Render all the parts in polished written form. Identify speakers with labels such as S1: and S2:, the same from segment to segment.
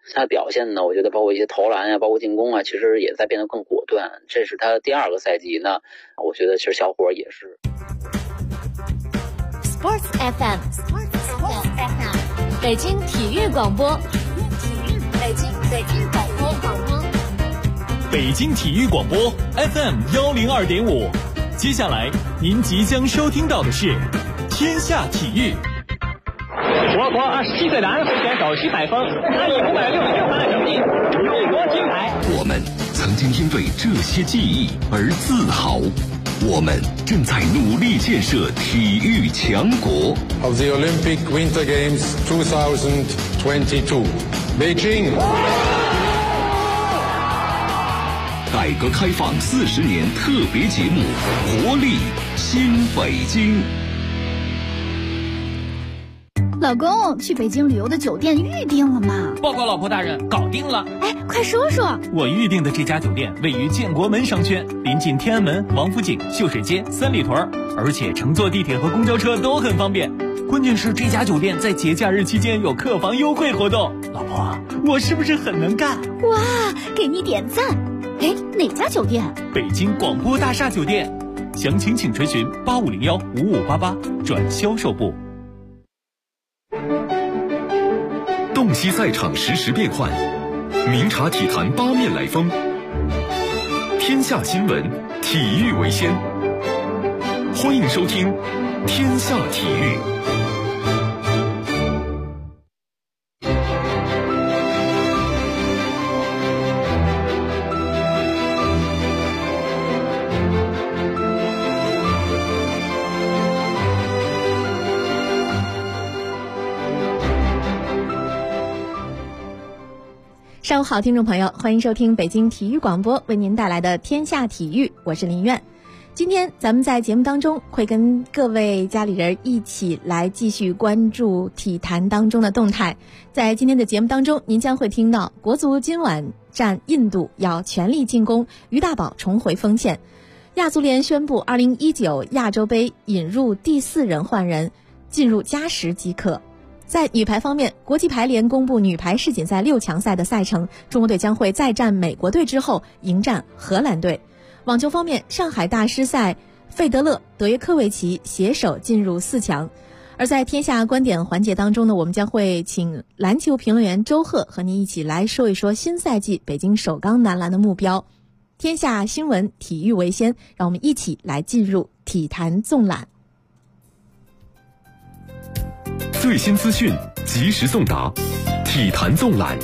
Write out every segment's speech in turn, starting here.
S1: 他的表现呢，我觉得包括一些投篮啊，包括进攻啊，其实也在变得更果断。这是他第2个赛季呢，我觉得其实小伙也是。
S2: Sports FM， 北京体育广播，北京
S3: 体育广播 FM102.5。接下来您即将收听到的是天下体育。
S4: 我国27岁男会选手徐海峰，他以566分的成绩勇夺金牌。
S5: 我们曾经因为这些记忆而自豪，我们正在努力建设体育强国。
S6: Of the Olympic Winter Games 2022, Beijing。
S5: 改革开放40年特别节目，活力新北京。
S7: 老公，去北京旅游的酒店预定了吗？
S8: 报告老婆大人，搞定了。
S7: 哎，快说说。
S3: 我预定的这家酒店位于建国门商圈，临近天安门、王府井、秀水街、三里屯，而且乘坐地铁和公交车都很方便。关键是这家酒店在节假日期间有客房优惠活动。老婆，我是不是很能干？
S7: 哇，给你点赞。哎，哪家酒店？
S3: 北京广播大厦酒店。详情请垂询8501-5588转销售部。
S5: 洞悉赛场实时变幻，明察体坛八面来风。天下新闻，体育为先。欢迎收听天下体育。
S9: 上午好，听众朋友，欢迎收听北京体育广播为您带来的天下体育，我是林苑。今天咱们在节目当中会跟各位家里人一起来继续关注体坛当中的动态。在今天的节目当中，您将会听到国足今晚战印度要全力进攻，于大宝重回锋线。亚足联宣布2019亚洲杯引入第4人换人，进入加时即可。在女排方面，国际排联公布女排世锦赛6强赛的赛程，中国队将会再战美国队之后迎战荷兰队。网球方面，上海大师赛，费德勒、德约科维奇携手进入4强。而在天下观点环节当中呢，我们将会请篮球评论员周贺和您一起来说一说新赛季北京首钢男篮的目标。天下新闻，体育为先，让我们一起来进入体坛纵览。
S5: 最新资讯，及时送达，体坛纵览。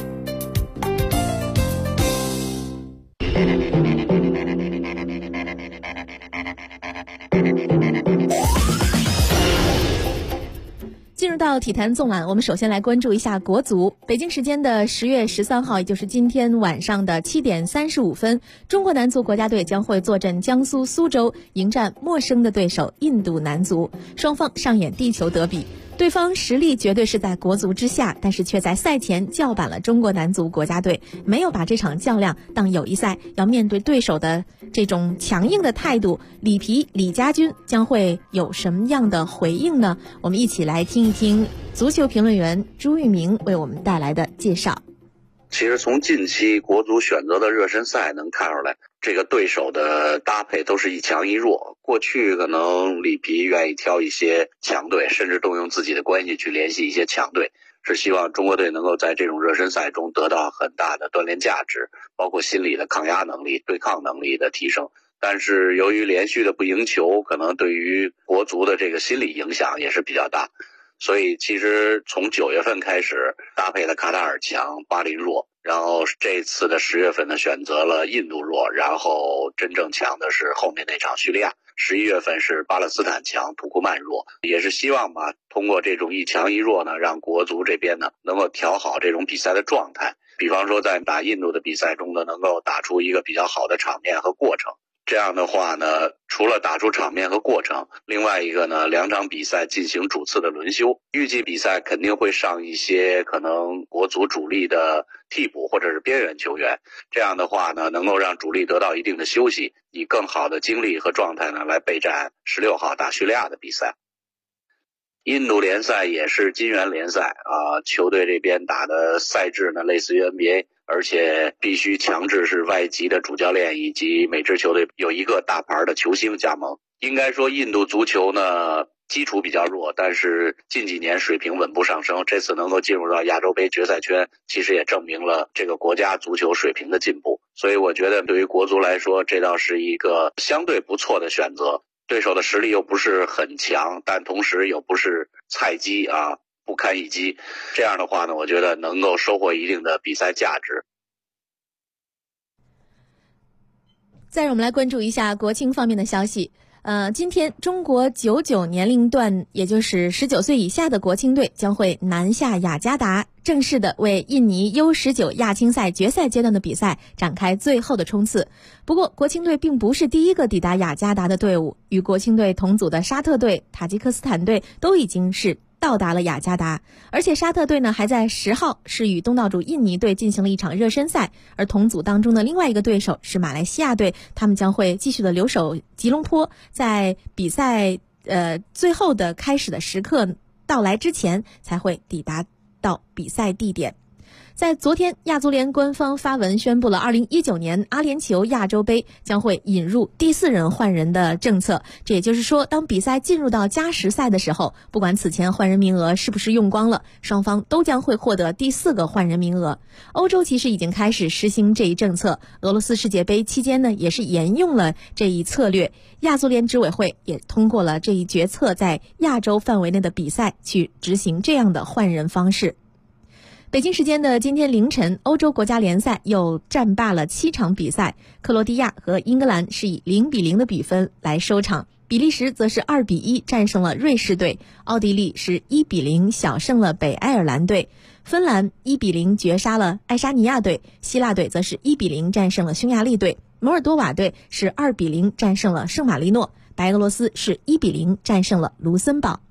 S9: 进入到体坛纵览，我们首先来关注一下国足。北京时间的10月13号，也就是今天晚上的7点35分，中国男足国家队将会坐镇江苏苏州，迎战陌生的对手印度男足，双方上演地球德比。对方实力绝对是在国足之下，但是却在赛前叫板了中国男足国家队，没有把这场较量当友谊赛。要面对对手的这种强硬的态度，李家军将会有什么样的回应呢？我们一起来听一听足球评论员朱玉明为我们带来的介绍。
S10: 其实从近期国足选择的热身赛能看出来，这个对手的搭配都是一强一弱。过去可能里皮愿意挑一些强队，甚至动用自己的关系去联系一些强队，是希望中国队能够在这种热身赛中得到很大的锻炼价值，包括心理的抗压能力、对抗能力的提升。但是由于连续的不赢球，可能对于国足的这个心理影响也是比较大。所以其实从9月份开始搭配的卡塔尔强，巴林弱，然后这次的10月份呢选择了印度弱，然后真正强的是后面那场叙利亚。11月份是巴勒斯坦强，土库曼弱，也是希望吧通过这种一强一弱呢，让国足这边呢能够调好这种比赛的状态。比方说在打印度的比赛中呢，能够打出一个比较好的场面和过程。这样的话呢，除了打出场面和过程，另外一个呢，2场比赛进行主次的轮休，预计比赛肯定会上一些可能国足主力的替补或者是边缘球员。这样的话呢，能够让主力得到一定的休息，以更好的精力和状态呢来备战16号打叙利亚的比赛。 印度联赛也是金元联赛球队这边打的赛制呢类似于 NBA， 而且必须强制是外籍的主教练以及每支球队有一个大牌的球星加盟。应该说印度足球呢基础比较弱，但是近几年水平稳步上升，这次能够进入到亚洲杯决赛圈，其实也证明了这个国家足球水平的进步。所以我觉得对于国足来说，这倒是一个相对不错的选择。对手的实力又不是很强，但同时又不是菜鸡不堪一击，这样的话呢，我觉得能够收获一定的比赛价值。
S9: 再让我们来关注一下国青方面的消息。今天中国99年龄段，也就是19岁以下的国青队将会南下雅加达，正式的为印尼 U19 亚青赛决赛阶段的比赛展开最后的冲刺。不过国青队并不是第一个抵达雅加达的队伍，与国青队同组的沙特队、塔吉克斯坦队都已经是到达了雅加达，而且沙特队呢还在10号是与东道主印尼队进行了一场热身赛，而同组当中的另外一个对手是马来西亚队，他们将会继续的留守吉隆坡，在比赛最后的开始的时刻到来之前才会抵达到比赛地点。在昨天，亚足联官方发文宣布了2019年阿联酋亚洲杯将会引入第4人换人的政策。这也就是说，当比赛进入到加时赛的时候，不管此前换人名额是不是用光了，双方都将会获得第4个换人名额。欧洲其实已经开始实行这一政策，俄罗斯世界杯期间呢，也是沿用了这一策略。亚足联执委会也通过了这一决策，在亚洲范围内的比赛去执行这样的换人方式。北京时间的今天凌晨，欧洲国家联赛又战罢了7场比赛，克罗地亚和英格兰是以0-0的比分来收场，比利时则是2-1战胜了瑞士队，奥地利是1-0小胜了北爱尔兰队，芬兰1-0绝杀了爱沙尼亚队，希腊队则是1-0战胜了匈牙利队，摩尔多瓦队是2-0战胜了圣马力诺，白俄罗斯是1-0战胜了卢森堡。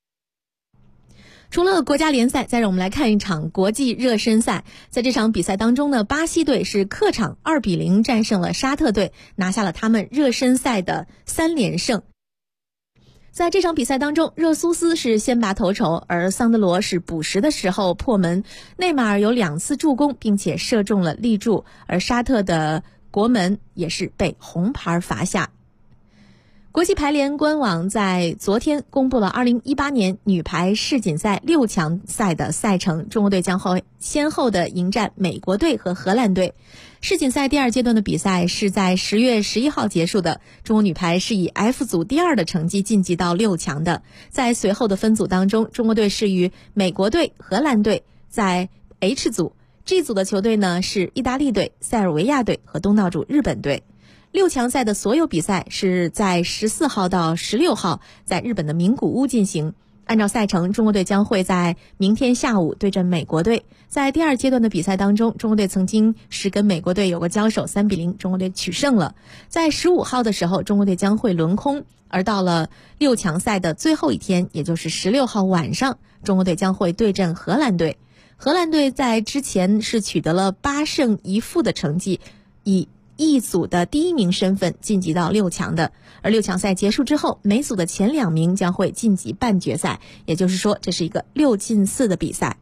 S9: 除了国家联赛，再让我们来看一场国际热身赛。在这场比赛当中呢，巴西队是客场2-0战胜了沙特队，拿下了他们热身赛的3连胜。在这场比赛当中，热苏斯是先拔头筹，而桑德罗是补时的时候破门，内马尔有2次助攻，并且射中了立柱，而沙特的国门也是被红牌罚下。国际排联官网在昨天公布了2018年女排世锦赛6强赛的赛程，中国队将会先后的迎战美国队和荷兰队。世锦赛第2阶段的比赛是在10月11号结束的，中国女排是以 F 组第2的成绩晋级到6强的。在随后的分组当中，中国队是与美国队、荷兰队在 H 组， G 组的球队呢是意大利队、塞尔维亚队和东道主日本队。6强赛的所有比赛是在14号到16号在日本的名古屋进行。按照赛程，中国队将会在明天下午对阵美国队。在第2阶段的比赛当中，中国队曾经是跟美国队有个交手，3-0，中国队取胜了。在15号的时候，中国队将会轮空，而到了6强赛的最后一天，也就是16号晚上，中国队将会对阵荷兰队。荷兰队在之前是取得了8胜1负的成绩，以一组的第1名身份晋级到6强的，而6强赛结束之后，每组的前2名将会晋级半决赛，也就是说这是一个6进4的比赛。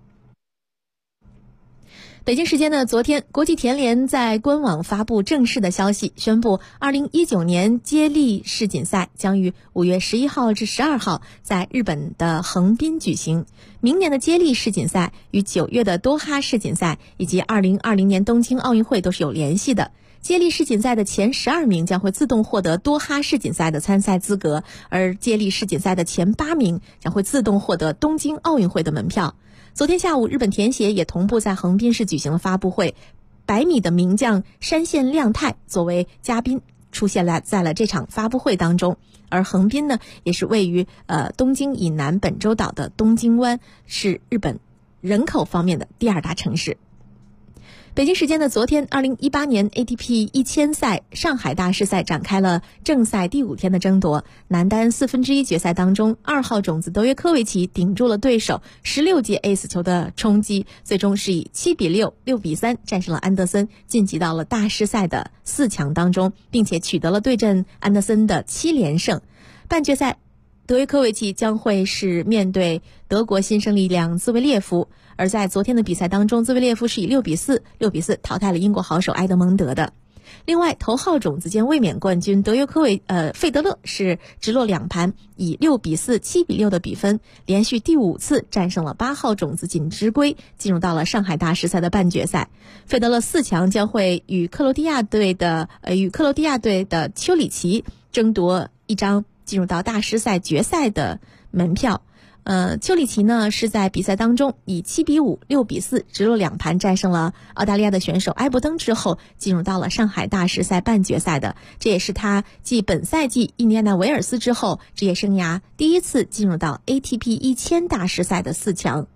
S9: 北京时间的昨天，国际田联在官网发布正式的消息，宣布2019年接力世锦赛将于5月11号至12号在日本的横滨举行。明年的接力世锦赛与9月的多哈世锦赛以及2020年东京奥运会都是有联系的。接力世锦赛的前12名将会自动获得多哈世锦赛的参赛资格，而接力世锦赛的前8名将会自动获得东京奥运会的门票。昨天下午，日本田协也同步在横滨市举行了发布会，100米的名将山县亮太作为嘉宾出现在了这场发布会当中。而横滨呢，也是位于东京以南本州岛的东京湾，是日本人口方面的第2大城市。北京时间的昨天，2018年 ATP 1000赛上海大师赛展开了正赛第5天的争夺。男单1/4决赛当中，2号种子德约科维奇顶住了对手16届 Ace 球的冲击，最终是以7-6、6-3战胜了安德森，晋级到了大师赛的4强当中，并且取得了对阵安德森的7连胜。半决赛德约科维奇将会是面对德国新生力量兹维列夫，而在昨天的比赛当中，兹维列夫是以6比4淘汰了英国好手埃德蒙德的。另外，头号种子兼卫冕冠军费德勒是直落2盘，以6比4、7比6的比分，连续第5次战胜了8号种子锦织圭，进入到了上海大师赛的半决赛。费德勒4强将会与克罗地亚队的丘里奇争夺一张进入到大师赛决赛的门票。丘里奇呢是在比赛当中以7比5、6比4直落2盘战胜了澳大利亚的选手埃伯登之后，进入到了上海大师赛半决赛的。这也是他继本赛季印第安纳维尔斯之后，职业生涯第一次进入到 ATP 1000大师赛的4强。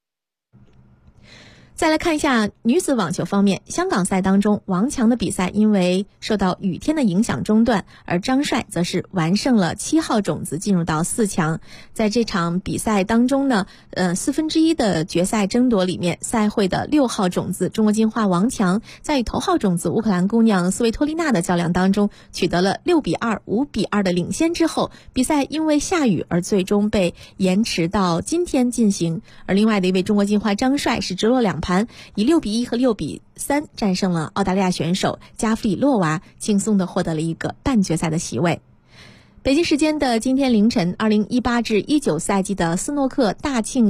S9: 再来看一下女子网球方面，香港赛当中，王强的比赛因为受到雨天的影响中断，而张帅则是完胜了7号种子进入到4强。在这场比赛当中呢，1/4的决赛争夺里面，赛会的6号种子中国金花王强在与头号种子乌克兰姑娘斯维托利娜的较量当中取得了6比2、5比2的领先之后，比赛因为下雨而最终被延迟到今天进行。而另外的一位中国金花张帅是直落2盘，以6比1和6比3战胜了澳大利亚选手加弗里洛娃，轻松地获得了一个半决赛的席位。北京时间的今天凌晨，2018至19赛季的斯诺克大庆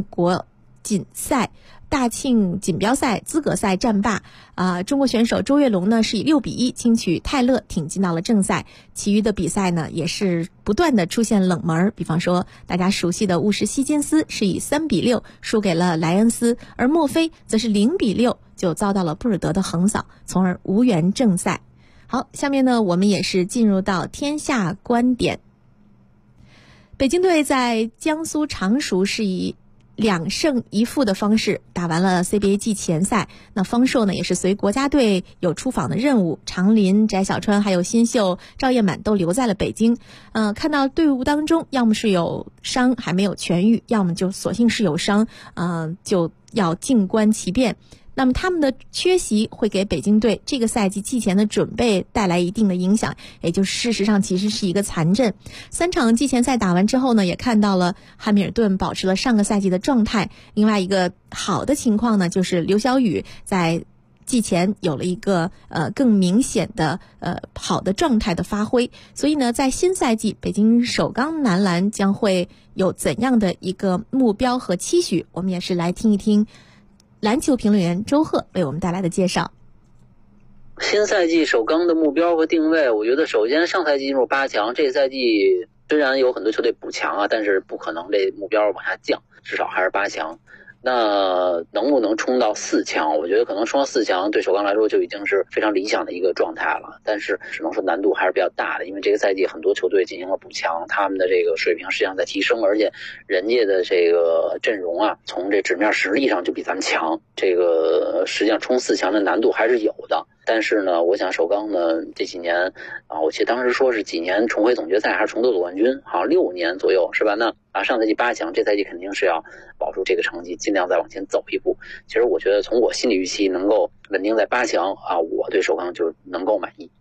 S9: 锦标赛资格赛战罢，中国选手周跃龙呢是以6比1轻取泰勒，挺进到了正赛。其余的比赛呢也是不断的出现冷门，比方说大家熟悉的乌什希金斯是以3比6输给了莱恩斯，而墨菲则是0比6就遭到了布尔德的横扫，从而无缘正赛。好，下面呢我们也是进入到天下观点。北京队在江苏常熟是以2胜1负的方式打完了 CBA 季前赛。那方硕呢也是随国家队有出访的任务，常林、翟小川还有新秀赵彦满都留在了北京。看到队伍当中要么是有伤还没有痊愈，要么就索性是有伤，就要静观其变。那么他们的缺席会给北京队这个赛季季前的准备带来一定的影响，也就是事实上其实是一个残阵。3场季前赛打完之后呢，也看到了汉密尔顿保持了上个赛季的状态。另外一个好的情况呢，就是刘晓宇在季前有了一个更明显的好的状态的发挥。所以呢，在新赛季北京首钢男篮将会有怎样的一个目标和期许，我们也是来听一听篮球评论员周贺为我们带来的介绍。
S1: 新赛季首钢的目标和定位，我觉得首先上赛季进入8强，这个赛季虽然有很多球队补强但是不可能这目标往下降，至少还是8强。那能不能冲到4强？我觉得可能冲到4强对首钢来说就已经是非常理想的一个状态了，但是只能说难度还是比较大的，因为这个赛季很多球队进行了补强，他们的这个水平实际上在提升，而且人家的这个阵容从这纸面实力上就比咱们强，这个实际上冲4强的难度还是有的。但是呢，我想首钢呢这几年我记得当时说是几年重回总决赛还是重夺总冠军，好像6年左右是吧？那上赛季8强，这赛季肯定是要保住这个成绩，尽量再往前走一步。其实我觉得从我心理预期能够稳定在8强我对首钢就能够满意。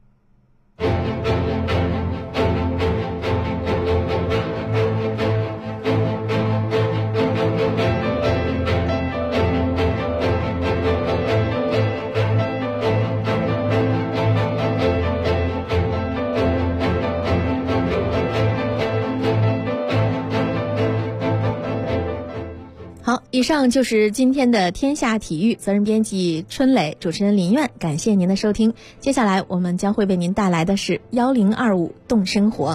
S9: 好，以上就是今天的天下体育，责任编辑春磊，主持人林苑，感谢您的收听。接下来我们将会为您带来的是1025动生活。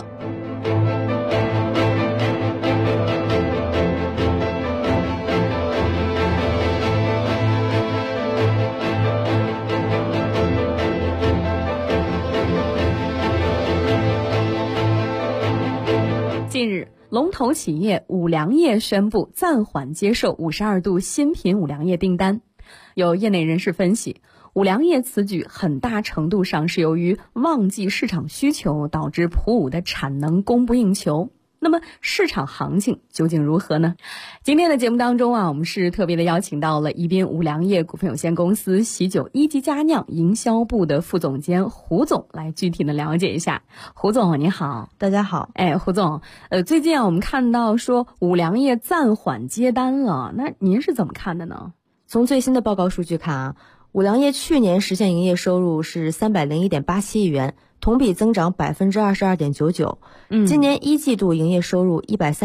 S11: 近日，龙头企业五粮液宣布暂缓接受52度新品五粮液订单。有业内人士分析，五粮液此举很大程度上是由于旺季市场需求导致普五的产能供不应求。 那么市场行情究竟如何呢？今天的节目当中啊，我们是特别的邀请到了宜宾五粮液股份有限公司喜酒一级佳酿营销部的副总监胡总来具体的了解一下。胡总你好。
S12: 大家好。
S11: 胡总，最近我们看到说五粮液暂缓接单了，那您是怎么看的呢？
S12: 从最新的报告数据看啊，五粮液去年实现营业收入是301.87亿元，同比增长22.99%。今年一季度营业收入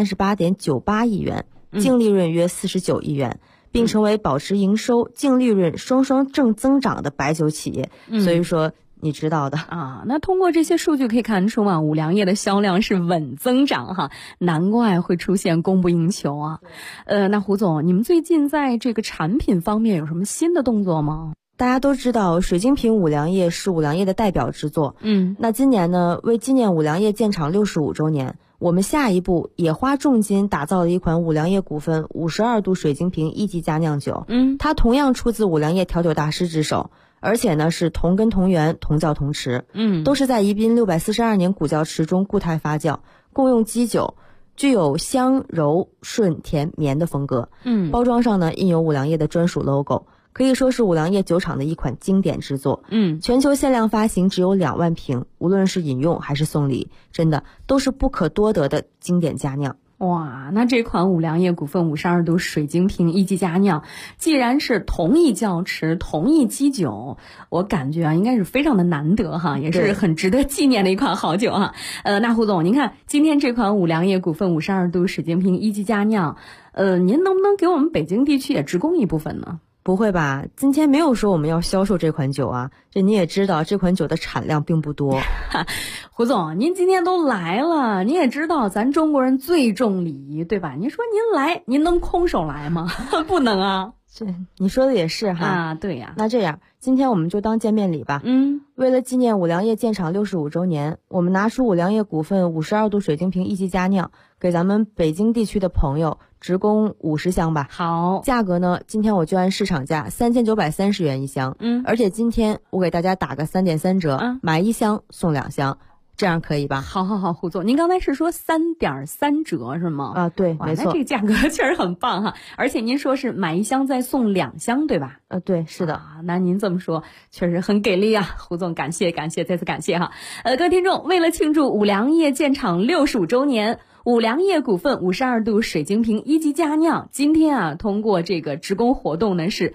S12: 138.98亿元，净利润约49亿元，并成为保持营收、净利润双双正增长的白酒企业。所以说你知道的
S11: 啊。那通过这些数据可以看出啊，五粮液的销量是稳增长哈，难怪会出现供不应求啊。那胡总，你们最近在这个产品方面有什么新的动作吗？
S12: 大家都知道水晶瓶五粮液是五粮液的代表之作。那今年呢，为纪念五粮液建厂65周年，我们下一步也花重金打造了一款五粮液股份52度水晶瓶一级佳酿酒。它同样出自五粮液调酒大师之手，而且呢是同根同源同窖同池，都是在宜宾642年古窖池中固态发酵，共用基酒，具有香柔顺甜绵的风格。包装上呢印有五粮液的专属 logo， 可以说是五粮液酒厂的一款经典之作。全球限量发行只有2万瓶，无论是饮用还是送礼，真的都是不可多得的经典佳酿。
S11: 哇，那这款五粮液股份52度水晶瓶一级佳酿，既然是同一窖池、同一基酒，我感觉啊，应该是非常的难得哈，也是很值得纪念的一款好酒哈。那胡总，您看今天这款五粮液股份52度水晶瓶一级佳酿，您能不能给我们北京地区也直供一部分呢？
S12: 不会吧，今天没有说我们要销售这款酒啊，这你也知道这款酒的产量并不多。
S11: 胡总，您今天都来了，你也知道咱中国人最重礼仪，对吧？您说您来，您能空手来吗？不能啊。
S12: 这你说的也是哈。
S11: 啊，对呀。
S12: 那这样，今天我们就当见面礼吧。为了纪念五粮液建厂65周年，我们拿出五粮液股份52度水晶瓶一级佳酿，给咱们北京地区的朋友直供50箱吧。
S11: 好，
S12: 价格呢，今天我就按市场价3930元一箱。而且今天我给大家打个3.3折，买1箱送2箱。这样可以吧？
S11: 好，胡总，您刚才是说3.3折是吗？
S12: 啊，对，没错。
S11: 那这个价格确实很棒哈，而且您说是买1箱再送2箱，对吧？
S12: 对，是的。
S11: 那您这么说确实很给力啊，胡总，感谢，再次感谢哈。各位听众，为了庆祝五粮液建厂65周年，五粮液股份52度水晶瓶一级佳酿，今天啊，通过这个直供活动呢是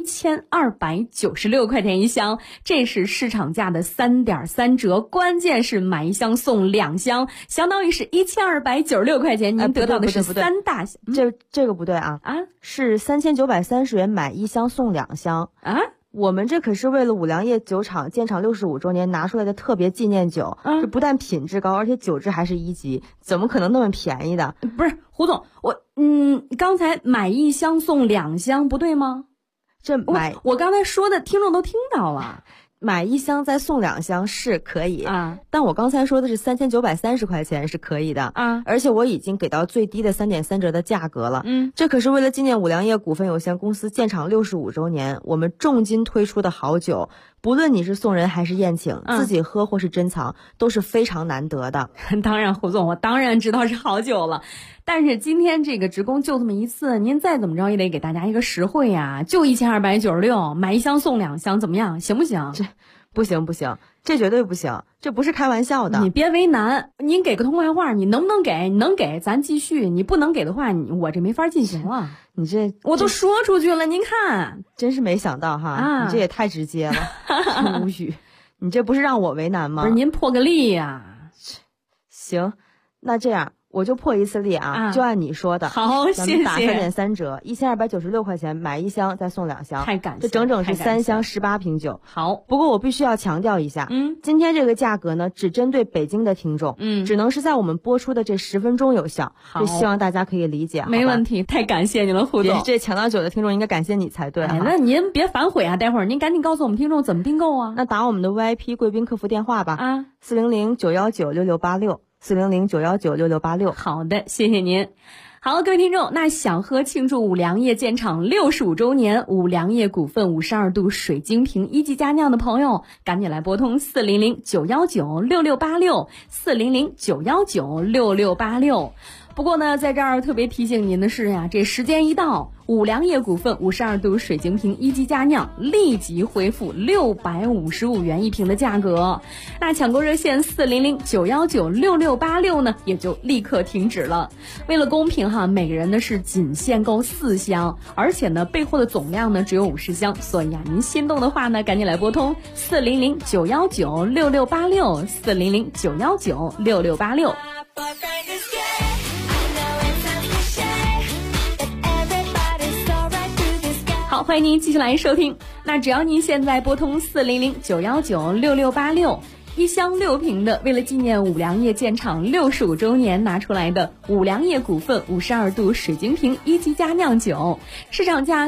S11: 1296块钱一箱，这是市场价的3.3折，关键是买1箱送2箱，相当于是1296块钱，您得到的是3大箱。
S12: 这个不对啊，是3930元买1箱送2箱
S11: 啊。
S12: 我们这可是为了五粮液酒厂建厂65周年拿出来的特别纪念酒，这不但品质高，而且酒质还是1级，怎么可能那么便宜的？
S11: 不是，胡总，刚才买1箱送2箱不对吗？我刚才说的听众都听到了，
S12: 买1箱再送2箱是可以啊，但我刚才说的是3930块钱是可以的啊，而且我已经给到最低的3.3折的价格了。这可是为了纪念五粮液股份有限公司建厂65周年，我们重金推出的好酒，不论你是送人还是宴请，自己喝或是珍藏，都是非常难得的。
S11: 当然，胡总，我当然知道是好酒了。但是今天这个直供就这么一次，您再怎么着也得给大家一个实惠呀，就1296，买1箱送2箱，怎么样？行不行？
S12: 这不行，这绝对不行，这不是开玩笑的。
S11: 你别为难，您给个痛快话，你能不能给？你能给咱继续，你不能给的话，我这没法进行了。
S12: 你这
S11: 我都说出去了，您看，
S12: 真是没想到哈，你这也太直接了，无语。你这不是让我为难吗？
S11: 不是，您破个例呀。
S12: 行，那这样。我就破一次例啊，就按你说的。
S11: 好，谢谢。
S12: 打3.3折，1296块钱买1箱再送2箱，
S11: 太感谢，
S12: 这整整是3箱18瓶酒。
S11: 好，
S12: 不过我必须要强调一下，今天这个价格呢，只针对北京的听众，只能是在我们播出的这10分钟有效。这希望大家可以理解。
S11: 没问题，太感谢你了，胡总。
S12: 这抢到酒的听众应该感谢你才对。
S11: 那您别反悔啊，待会儿您赶紧告诉我们听众怎么订购啊。
S12: 那打我们的 VIP 贵宾客服电话吧，400-919-6686。400-919-6686。
S11: 好的，谢谢您。 好，各位听众，那想喝庆祝五粮液建厂65周年五粮液股份52度水晶瓶一级佳酿的朋友，赶紧来拨通400-919-6686，400-919-6686。不过呢，在这儿特别提醒您的是呀，这时间一到，五粮液股份52度水晶瓶一级佳酿立即恢复655元一瓶的价格。那抢购热线400-919-6686呢，也就立刻停止了。为了公平哈，每个人呢是仅限购4箱，而且呢备货的总量呢只有50箱，所以啊，您心动的话呢，赶紧来拨通400-919-6686，400-919-6686。好，欢迎您继续来收听。那只要您现在拨通400-919-6686，一箱6瓶的，为了纪念五粮液建厂65周年拿出来的五粮液股份52度水晶瓶一级佳酿酒，市场价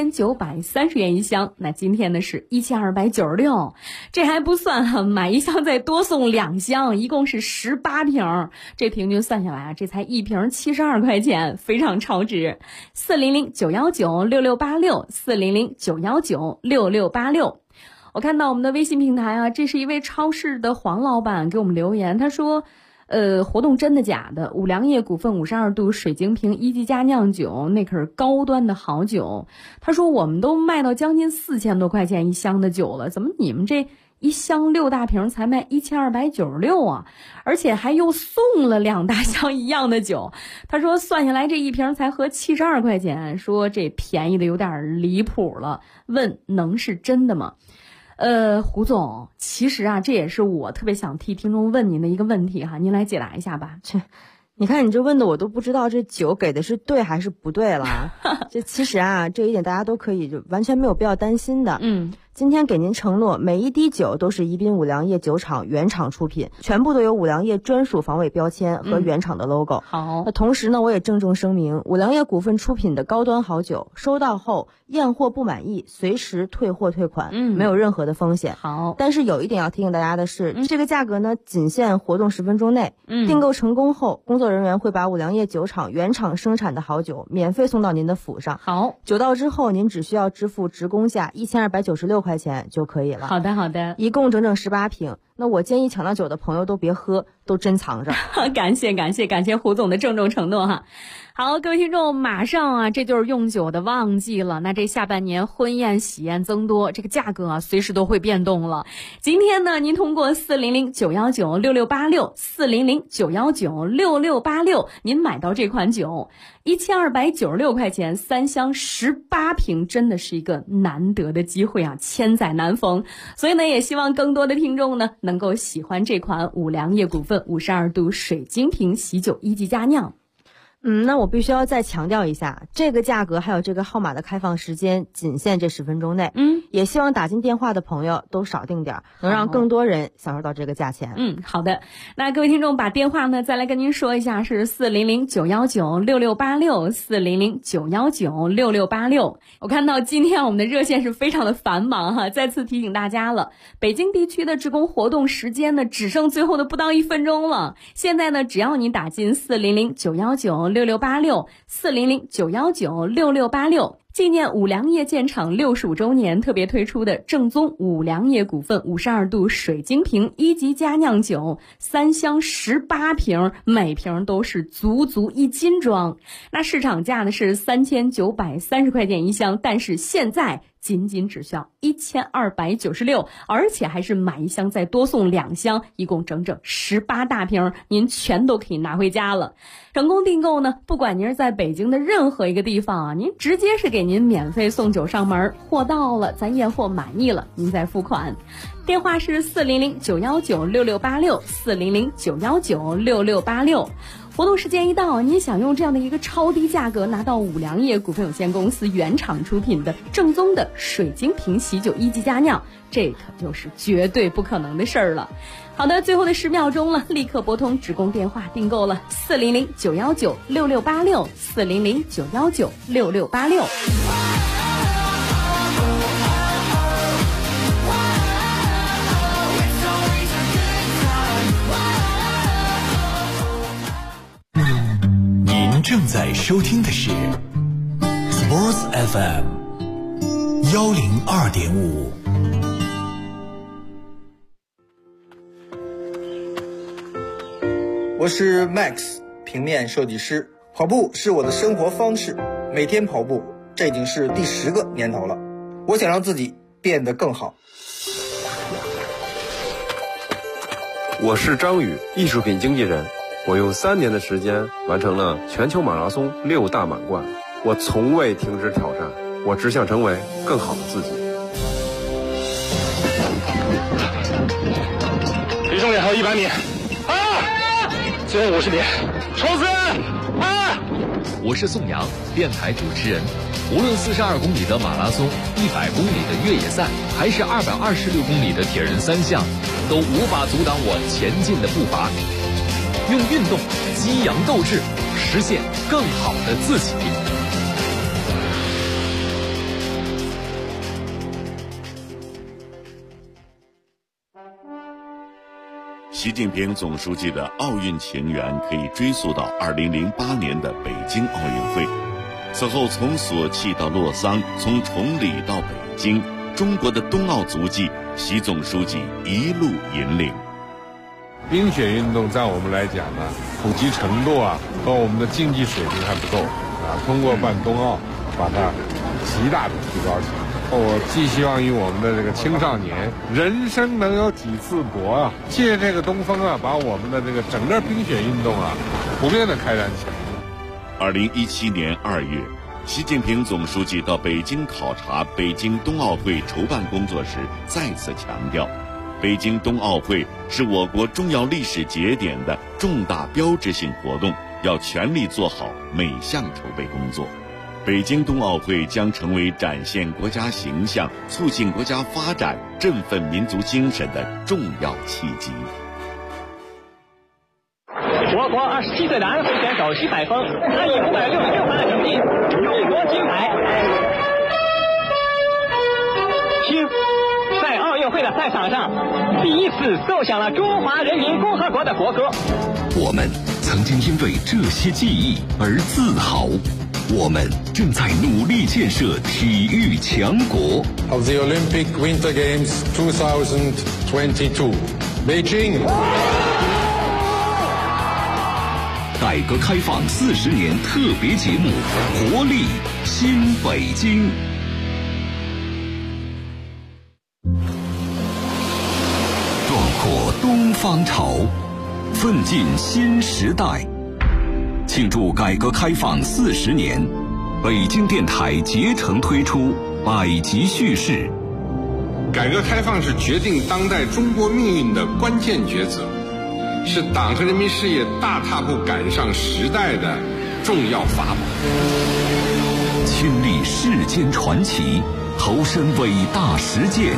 S11: 3930元一箱，那今天呢是1296，这还不算哈，买一箱再多送2箱，一共是18瓶，这平均算下来啊，这才一瓶72块钱，非常超值。400-919-6686，400-919-6686。我看到我们的微信平台啊，这是一位超市的黄老板给我们留言，他说活动真的假的？五粮液股份52度水晶瓶一级佳酿酒，那可是高端的好酒。他说我们都卖到将近4000多块钱一箱的酒了，怎么你们这一箱6大瓶才卖1296啊？而且还又送了2大箱一样的酒。他说算下来这一瓶才合72块钱，说这便宜的有点离谱了，问能是真的吗？胡总，其实啊，这也是我特别想替听众问您的一个问题哈，您来解答一下吧。
S12: 你看你这问的我都不知道这酒给的是对还是不对了。这其实啊，这一点大家都可以就完全没有必要担心的。今天给您承诺，每一滴酒都是宜宾五粮液酒厂原厂出品，全部都有五粮液专属防伪标签和原厂的 logo。
S11: 好，
S12: 那同时呢，我也郑重声明，五粮液股份出品的高端好酒，收到后验货不满意，随时退货退款，没有任何的风险。
S11: 好，
S12: 但是有一点要提醒大家的是，这个价格呢，仅限活动10分钟内。订购成功后，工作人员会把五粮液酒厂原厂生产的好酒免费送到您的府上。
S11: 好，
S12: 酒到之后，您只需要支付职工价1296块钱就可以了。
S11: 好的，好的，
S12: 一共整整18瓶。那我建议抢到酒的朋友都别喝，都珍藏着。
S11: 感谢胡总的郑重承诺哈。好，各位听众，马上啊，这就是用酒的旺季了。那这下半年婚宴喜宴增多，这个价格啊，随时都会变动了。今天呢，您通过400-919-6686，400-919-6686，您买到这款酒，1296块钱，3箱18瓶，真的是一个难得的机会啊，千载难逢。所以呢，也希望更多的听众呢，能够喜欢这款五粮液股份52度水晶瓶喜酒一级佳酿。
S12: 那我必须要再强调一下，这个价格还有这个号码的开放时间仅限这10分钟内。也希望打进电话的朋友都少订点，能让更多人享受到这个价钱。
S11: 好的。那各位听众把电话呢再来跟您说一下，是400-919-6686，400-919-6686。我看到今天我们的热线是非常的繁忙哈，再次提醒大家了，北京地区的职工活动时间呢只剩最后的不到1分钟了。现在呢，只要你打进400-919-6686，400-919-6686，纪念五粮液建厂65周年特别推出的正宗五粮液股份52度水晶瓶一级佳酿酒，3箱18瓶，每瓶都是足1斤装。那市场价呢是3930块钱一箱，但是现在仅只需要1296，而且还是买一箱再多送2箱，一共整整18大瓶，您全都可以拿回家了。成功订购呢，不管您是在北京的任何一个地方啊，您直接是给您免费送酒上门，货到了咱验货满意了您再付款。电话是400-919-6686，400-919-6686。活动时间一到，您想用这样的一个超低价格拿到五粮液股份有限公司原厂出品的正宗的水晶瓶喜酒一级佳酿，这可就是绝对不可能的事儿了。好的，最后的10秒钟了，立刻拨通职工电话订购了400-919-6686，400-919-6686。
S5: 正在收
S13: 收听的是 Sports FM 102.5。
S14: 我是 Max， 平面设计师。跑步是我的生活方式，每天跑步，这已经是第10个年头了。我想让自己变得更好。
S15: 我是张宇，艺术品经纪人。我用3年的时间完成了全球马拉松6大满贯。我从未停止挑战，我只想成为更好的自己。
S4: 离终点还有100米，最后50米，冲刺！
S16: 我是宋阳，电台主持人。无论42公里的马拉松、100公里的越野赛，还是226公里的铁人3项，都无法阻挡我前进的步伐。用运动激扬斗志，实现更好的自己。
S17: 习近平总书记的奥运情缘可以追溯到2008年的北京奥运会。此后从索契到洛桑，从崇礼到北京，中国的冬奥足迹，习总书记一路引领。
S18: 冰雪运动在我们来讲呢，普及程度和我们的竞技水平还不够通过办冬奥，把它极大的提高起来。我寄希望于我们的这个青少年，人生能有几次搏借这个东风把我们的这个整个冰雪运动普遍的开展起来。
S17: 2017年2月，习近平总书记到北京考察北京冬奥会筹办工作时，再次强调，北京冬奥会是我国重要历史节点的重大标志性活动，要全力做好每项筹备工作。北京冬奥会将成为展现国家形象、促进国家发展、振奋民族精神的重要契机。
S4: 我国27岁的安徽选手徐海峰，他以566分的成绩勇夺金牌。听，在奥运会的赛场上，第一次奏响了中华人民共和国的国歌。
S13: 我们曾经因为这些记忆而自豪。我们正在努力建设体育强国。
S6: Of the Olympic Winter Games 2022, Beijing.
S13: 改革开放40年特别节目，活力新北京。壮阔东方潮，奋进新时代。庆祝改革开放40年，北京电台竭诚推出百集叙事。
S18: 改革开放是决定当代中国命运的关键抉择，是党和人民事业大踏步赶上时代的重要法宝。
S13: 亲历世间传奇，投身伟大实践，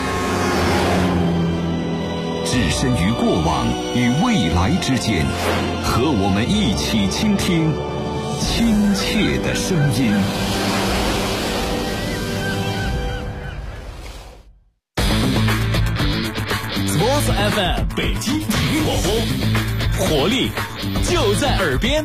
S13: 置身于过往与未来之间，和我们一起倾听亲切的声音。
S3: Sports FM 北京体育广播，活力就在耳边。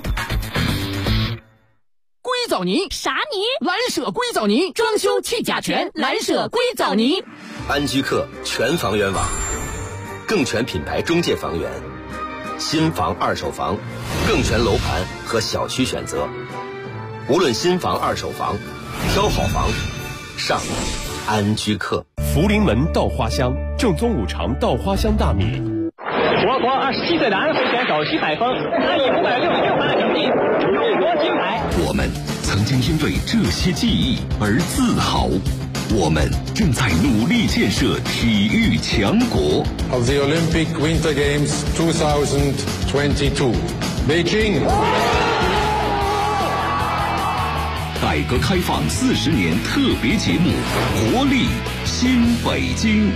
S8: 硅藻泥
S2: 啥泥？
S8: 蓝舍硅藻泥，装修去甲醛，蓝舍硅藻泥。
S19: 安居客全房源网，更全品牌中介房源，新房二手房，更全楼盘和小区选择。无论新房二手房，挑好房上安居客。
S5: 福临门稻花香，正宗五常稻花香大米。
S4: 我国27岁的安徽选手徐海峰，他以566分的成绩勇夺金牌。
S13: 我们曾经因为这些记忆而自豪。我们正在努力建设体育强国。
S6: Of the Olympic Winter Games 2022, Beijing.
S13: 改革开放40年特别节目，活力新北京。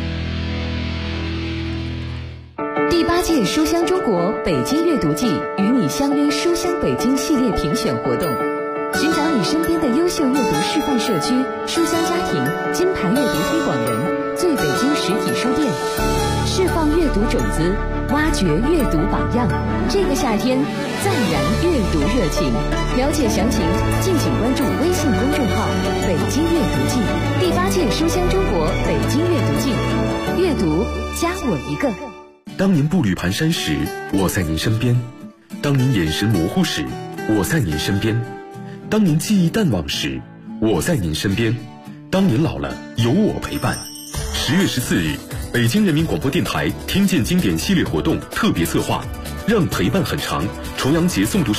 S20: 第8届书香中国北京阅读季与你相约书香北京系列评选活动，寻找你身边的优秀阅读示范社区、书香家庭、金牌阅读推广人、最北京实体书店，释放阅阅读种子，挖掘阅读榜样。这个夏天，暂燃阅读热情。了解详情，敬请关注微信公众号“北京阅读季”，第8届书香中国北京阅读季，阅读加我一个。
S5: 当您步履蹒跚时，我在您身边；当您眼神模糊时，我在您身边；当您记忆淡忘时，我在您身边；当您老了，有我陪伴。10月14日，北京人民广播电台听见经典系列活动特别策划，让陪伴很长重阳节诵读